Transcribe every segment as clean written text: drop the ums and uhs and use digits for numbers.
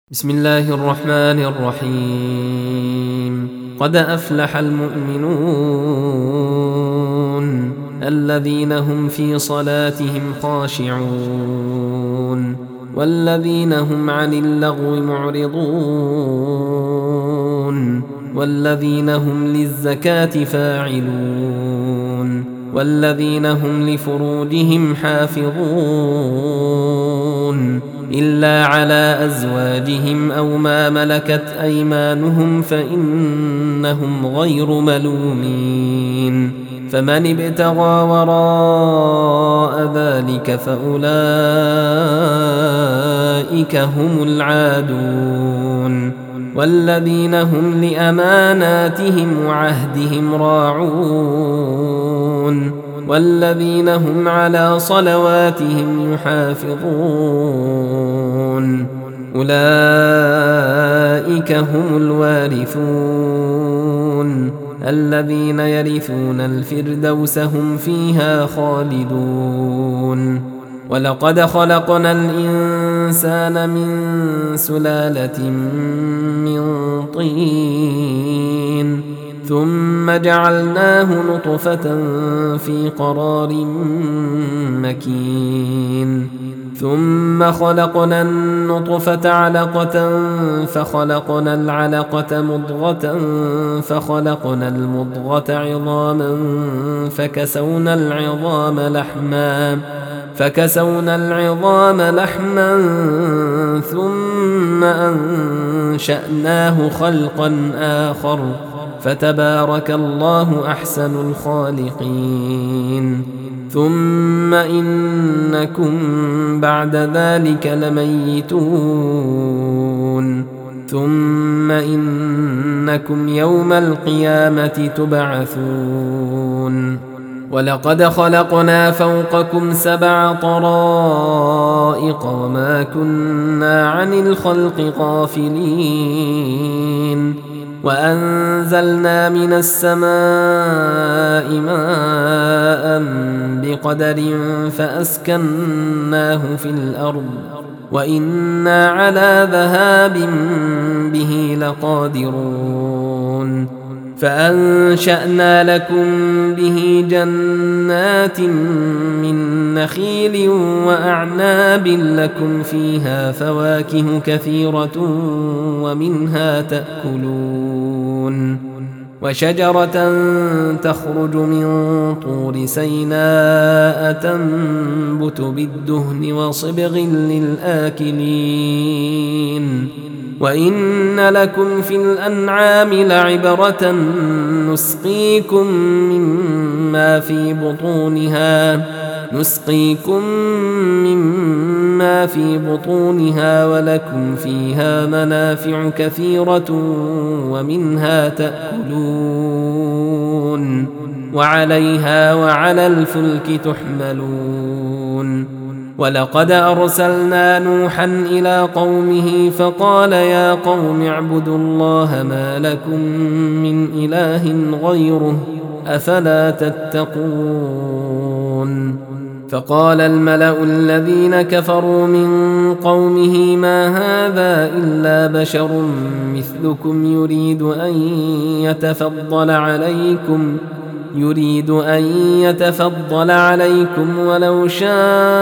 بسم الله الرحمن الرحيم. قد أفلح المؤمنون الذين هم في صلاتهم خاشعون والذين هم عن اللغو معرضون والذين هم للزكاة فاعلون والذين هم لفروجهم حافظون إلا على أزواجهم أو ما ملكت أيمانهم فإنهم غير ملومين. فمن ابتغى وراء ذلك فأولئك هم العادون والذين هم لأماناتهم وعهدهم راعون والذين هم على صلواتهم يحافظون أولئك هم الوارثون الذين يرثون الفردوس هم فيها خالدون. ولقد خلقنا الإنسان من سلالة من طين ثم جعلناه نطفة في قرار مكين ثم خلقنا النطفة علقة فخلقنا العلقة مضغة فخلقنا المضغة عظاما فكسونا العظام لحما ثم أنشأناه خلقا آخر فتبارك الله أحسن الخالقين. ثم إنكم بعد ذلك لميتون ثم إنكم يوم القيامة تبعثون. ولقد خلقنا فوقكم 7 طرائق وما كنا عن الخلق غافلين وأنزلنا من السماء ماء بقدر فأسكناه في الأرض وإنا على ذهاب به لقادرون. فأنشأنا لكم به جنات من نخيل وأعناب لكم فيها فواكه كثيرة ومنها تأكلون وشجرة تخرج من طور سيناء تنبت بالدهن وصبغ للآكلين. وإن لكم في الأنعام لعبرة نسقيكم مما في بطونها ولكم فيها منافع كثيرة ومنها تأكلون وعليها وعلى الفلك تحملون. ولقد أرسلنا نوحا إلى قومه فقال يا قوم اعبدوا الله ما لكم من إله غيره أفلا تتقون. فقال الملأ الذين كفروا من قومه ما هذا إلا بشر مثلكم يريد أن يتفضل عليكم ولو شاء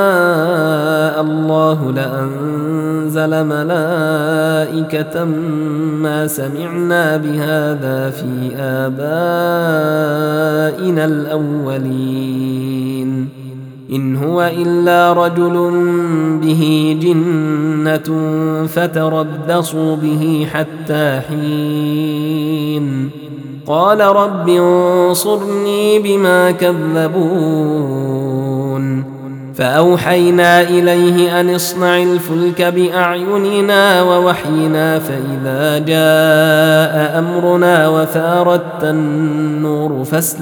الله لأنزل ملائكة ما سمعنا بهذا في آبائنا الأولين إن هو إلا رجل به جنة فتربصوا به حتى حين. قال رب انصرني بما كذبون. فأوحينا إليه أن اصنع الفلك بأعيننا ووحينا فإذا جاء أمرنا وفارت النور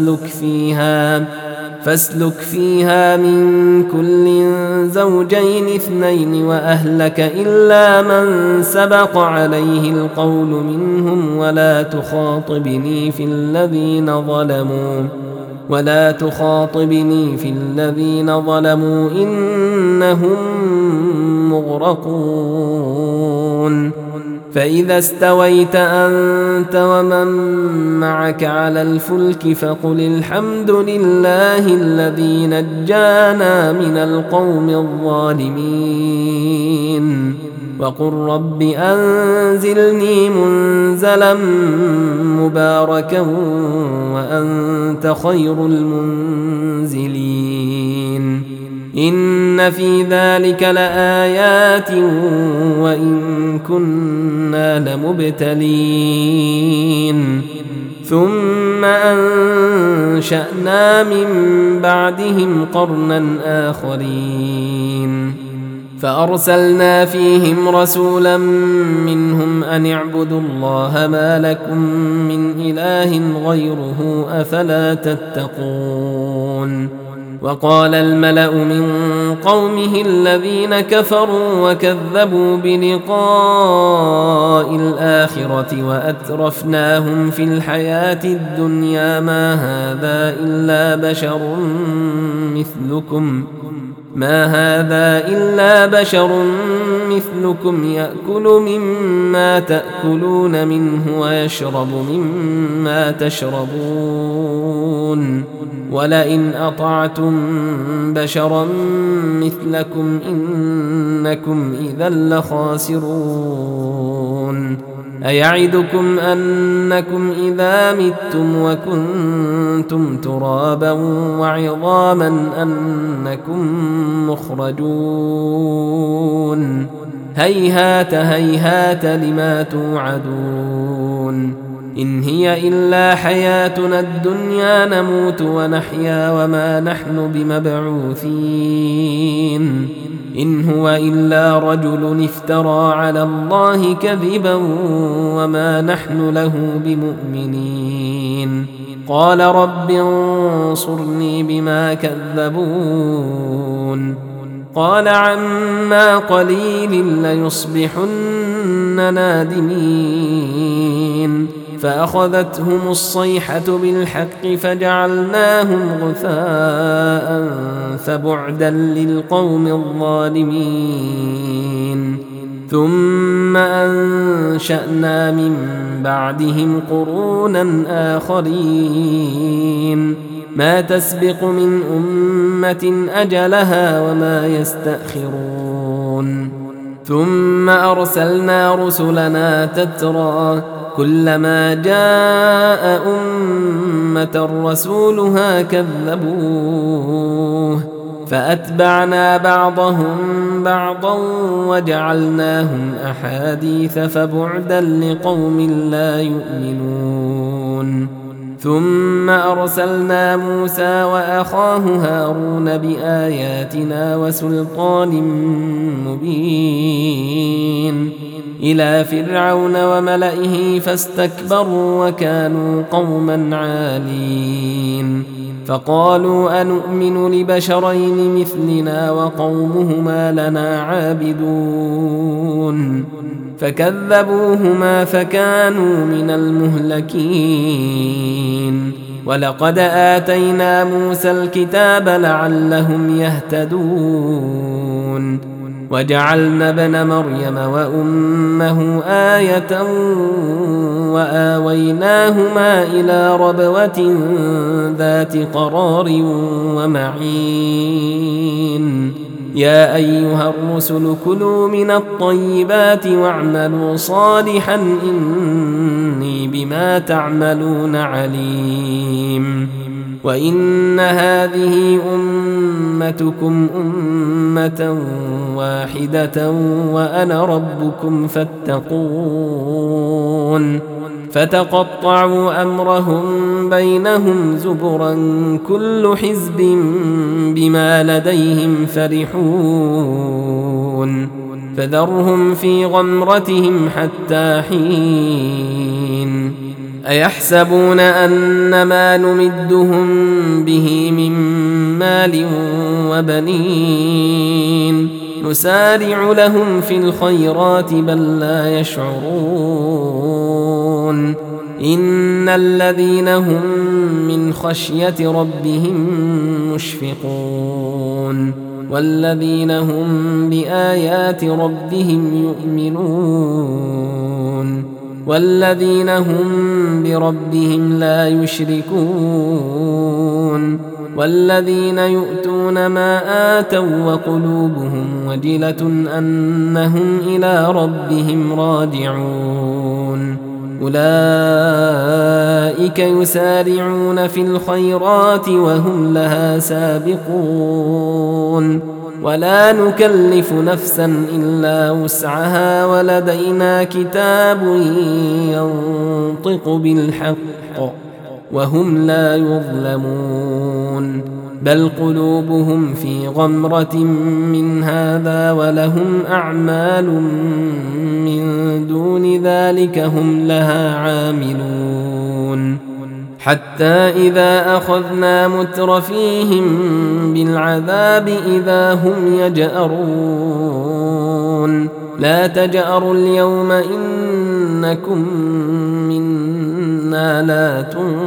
فاسلك فيها من كل زوجين 2 وأهلك إلا من سبق عليه القول منهم ولا تخاطبني في الذين ظلموا إنهم مغرقون. فإذا استويت أنت ومن معك على الفلك فقل الحمد لله الذي نجانا من القوم الظالمين وقل رب أنزلني منزلا مباركا وأنت خير المنزلين إن في ذلك لآيات وإن كنا لمبتلين ثم أنشأنا من بعدهم قرنا آخرين فأرسلنا فيهم رسولا منهم أن اعبدوا الله ما لكم من إله غيره أفلا تتقون وقال الملأ من قومه الذين كفروا وكذبوا بلقاء الآخرة وأترفناهم في الحياة الدنيا ما هذا إلا بشر مثلكم يأكل مما تأكلون منه ويشرب مما تشربون ولئن أطعتم بشرا مثلكم إنكم إذا لخاسرون أيعدكم أنكم إذا متم وكنتم ترابا وعظاما أنكم مخرجون هيهات هيهات لما توعدون إن هي إلا حياتنا الدنيا نموت ونحيا وما نحن بمبعوثين إن هو إلا رجل افترى على الله كذبا وما نحن له بمؤمنين قال رب انصرني بما كذبون قال عما قليل ليصبحن نادمين فأخذتهم الصيحة بالحق فجعلناهم غثاء فبعدا للقوم الظالمين ثم أنشأنا من بعدهم قرونا آخرين ما تسبق من أمة أجلها وما يستأخرون ثم أرسلنا رسلنا تترى كلما جاء أمة رسولها كذبوه فأتبعنا بعضهم بعضا وجعلناهم أحاديث فبعدا لقوم لا يؤمنون ثم أرسلنا موسى وأخاه هارون بآياتنا وسلطان مبين إلى فرعون وملئه فاستكبروا وكانوا قوما عالين فقالوا أنؤمن لبشرين مثلنا وقومهما لنا عابدون فكذبوهما فكانوا من المهلكين ولقد آتينا موسى الكتاب لعلهم يهتدون وجعلنا ابن مريم وأمه آية وآويناهما إلى ربوة ذات قرار ومعين يا أيها الرسل كلوا من الطيبات واعملوا صالحا إني بما تعملون عليم وإن هذه أمتكم أمة واحدة وأنا ربكم فاتقون فتقطعوا أمرهم بينهم زبرا كل حزب بما لديهم فرحون فذرهم في غمرتهم حتى حين أيحسبون أن ما نمدهم به من مال وبنين نسارع لهم في الخيرات بل لا يشعرون إن الذين هم من خشية ربهم مشفقون والذين هم بآيات ربهم يؤمنون والذين هم بربهم لا يشركون والذين يؤتون ما آتوا وقلوبهم وجلة أنهم إلى ربهم راجعون أولئك يسارعون في الخيرات وهم لها سابقون ولا نكلف نفسا إلا وسعها ولدينا كتاب ينطق بالحق وهم لا يظلمون بل قلوبهم في غمرة من هذا ولهم أعمال من دون ذلك هم لها عاملون حتى إذا أخذنا مترفيهم بالعذاب إذا هم يجأرون لا تجأروا اليوم إنكم منا لا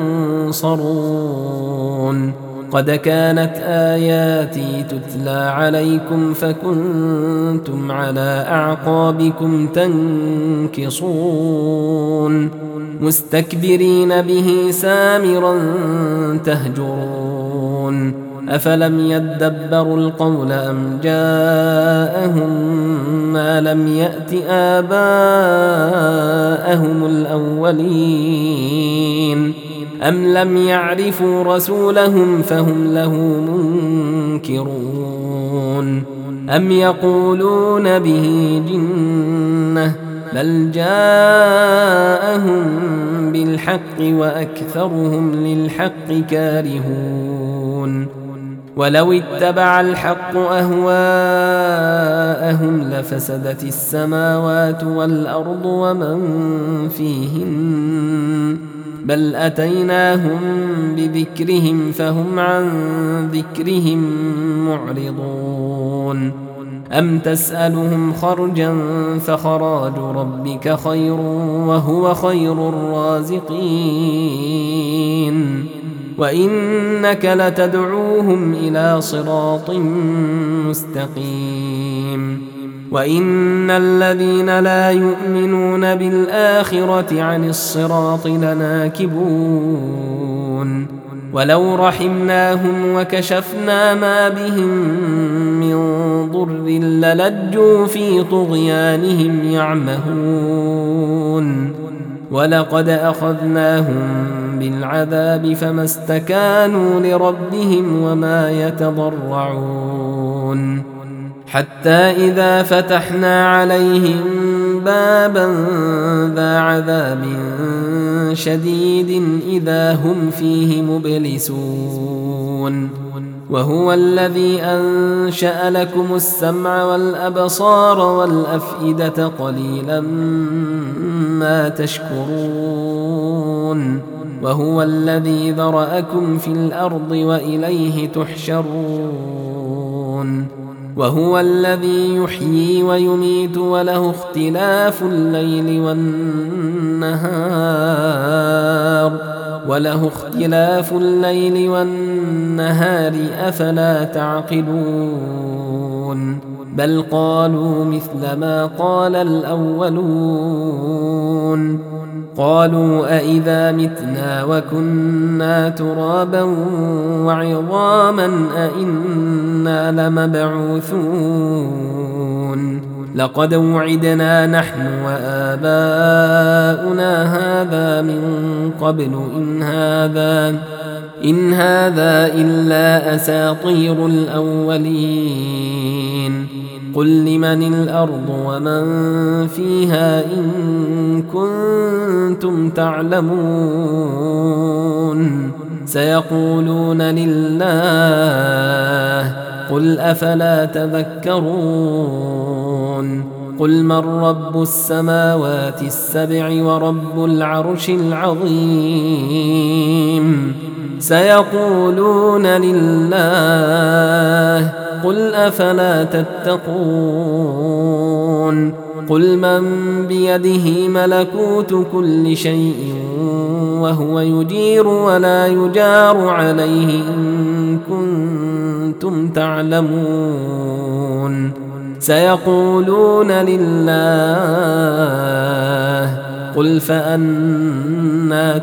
تنصرون قد كانت آياتي تتلى عليكم فكنتم على أعقابكم تنكصون مستكبرين به سامرا تهجرون أفلم يدبروا القول أم جاءهم ما لم يأت آباءهم الأولين أم لم يعرفوا رسولهم فهم له منكرون أم يقولون به جنة بل جاءهم بالحق وأكثرهم للحق كارهون ولو اتبع الحق أهواءهم لفسدت السماوات والأرض ومن فيهن بل أتيناهم بذكرهم فهم عن ذكرهم معرضون أم تسألهم خرجا فخراج ربك خير وهو خير الرازقين وإنك لتدعوهم إلى صراط مستقيم وإن الذين لا يؤمنون بالآخرة عن الصراط لناكبون ولو رحمناهم وكشفنا ما بهم من ضر للجوا في طغيانهم يعمهون ولقد أخذناهم بالعذاب فما استكانوا لربهم وما يتضرعون حتى إذا فتحنا عليهم بابا ذا عذاب شديد إذا هم فيه مبلسون وهو الذي أنشأ لكم السمع والأبصار والأفئدة قليلا ما تشكرون وهو الذي ذرأكم في الأرض وإليه تحشرون وهو الذي يحيي ويميت وله اختلاف الليل والنهار أفلا تعقلون بل قالوا مثل ما قال الأولون قالوا أإذا متنا وكنا ترابا وعظاما أإنا لمبعوثون لقد وعدنا نحن وآباؤنا هذا من قبل إن هذا إلا أساطير الأولين قل لمن الأرض ومن فيها إن كنتم تعلمون سيقولون لله قل أفلا تذكرون قل من رب السماوات السبع ورب العرش العظيم سيقولون لله قل أفلا تتقون قل من بيده ملكوت كل شيء وهو يجير ولا يجار عليه إن كنتم تعلمون سيقولون لله قل فأنى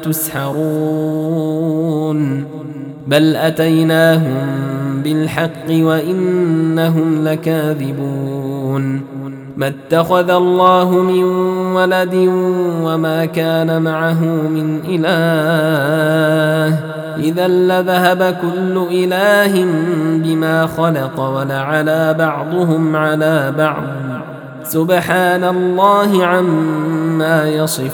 تسحرون بل أتيناهم بالحق وإنهم لكاذبون ما اتخذ الله من ولد وما كان معه من إله إذا لذهب كل إله بما خلق ولعلى بعضهم على بعض سبحان الله عما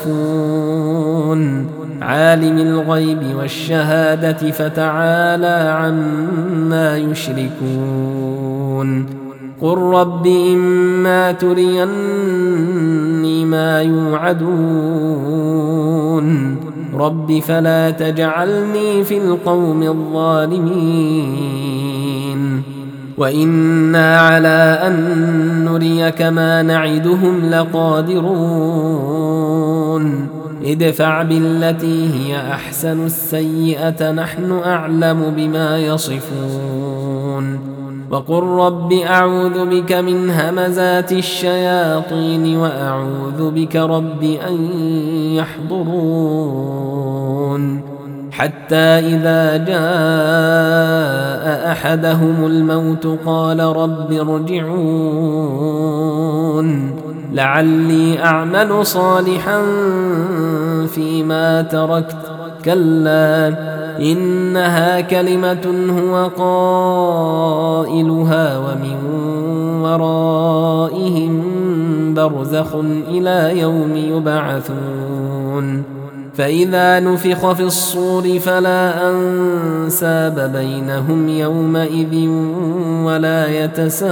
يصفون عالم الغيب والشهادة فتعالى عما يشركون قل رب إما تريني ما يوعدون رب فلا تجعلني في القوم الظالمين وإنا على أن نريك ما نعدهم لقادرون ادفع بالتي هي أحسن السيئة نحن أعلم بما يصفون وقل رب أعوذ بك من همزات الشياطين وأعوذ بك رب أن يحضرون حتى إذا جاء أحدهم الموت قال رب ارجعون لعلي أعمل صالحا فيما تركت كلا إنها كلمة هو قائلها ومن ورائهم برزخ إلى يوم يبعثون فإذا نفخ في الصور فلا أنساب بينهم يومئذ ولا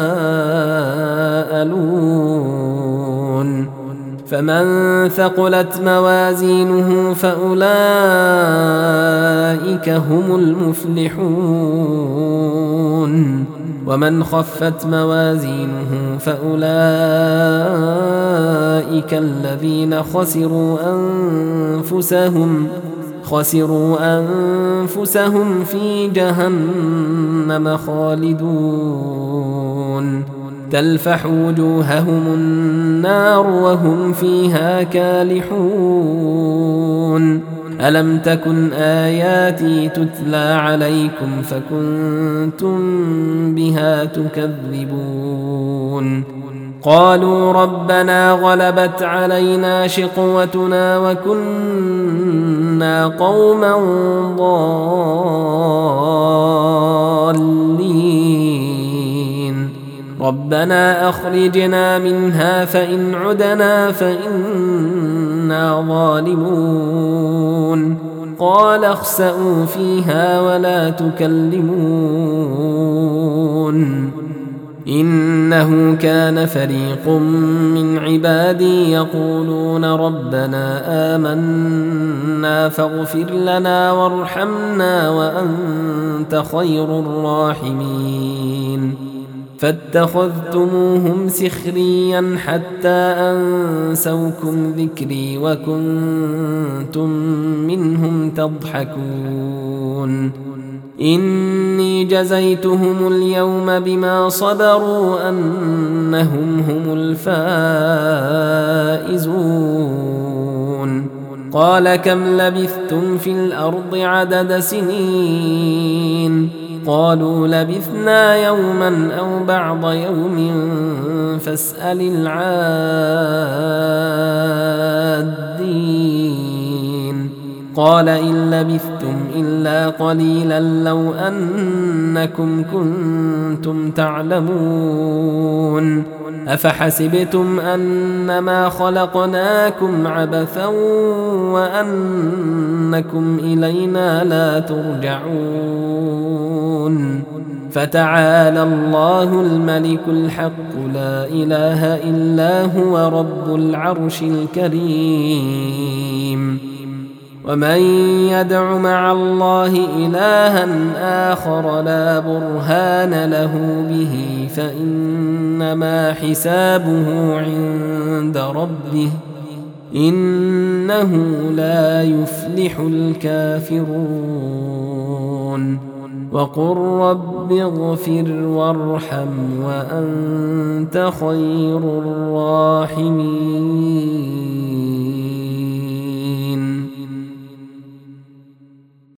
يتساءلون فمن ثقلت موازينه فأولئك هم المفلحون ومن خفت موازينه فأولئك الذين خسروا أنفسهم في جهنم خالدون تلفح وجوههم النار وهم فيها كالحون ألم تكن آياتي تتلى عليكم فكنتم بها تكذبون قالوا ربنا غلبت علينا شقوتنا وكنا قوما ضالين ربنا أخرجنا منها فإن عدنا فإنا ظالمون قال اخسئوا فيها ولا تكلمون إنه كان فريق من عبادي يقولون ربنا آمنا فاغفر لنا وارحمنا وأنت خير الراحمين فاتخذتموهم سخريا حتى أنسوكم ذكري وكنتم منهم تضحكون إني جزيتهم اليوم بما صبروا أنهم هم الفائزون قال كم لبثتم في الأرض عدد سنين قالوا لبثنا يوما أو بعض يوم فاسأل العادين قال إن لبثتم إلا قليلا لو أنكم كنتم تعلمون أفحسبتم أنما خلقناكم عبثا وأنكم إلينا لا ترجعون فتعالى الله الملك الحق لا إله إلا هو رب العرش الكريم ومن يدع مع الله إلها آخر لا برهان له به فإنما حسابه عند ربه إنه لا يفلح الكافرون وقل رب اغفر وارحم وأنت خير الراحمين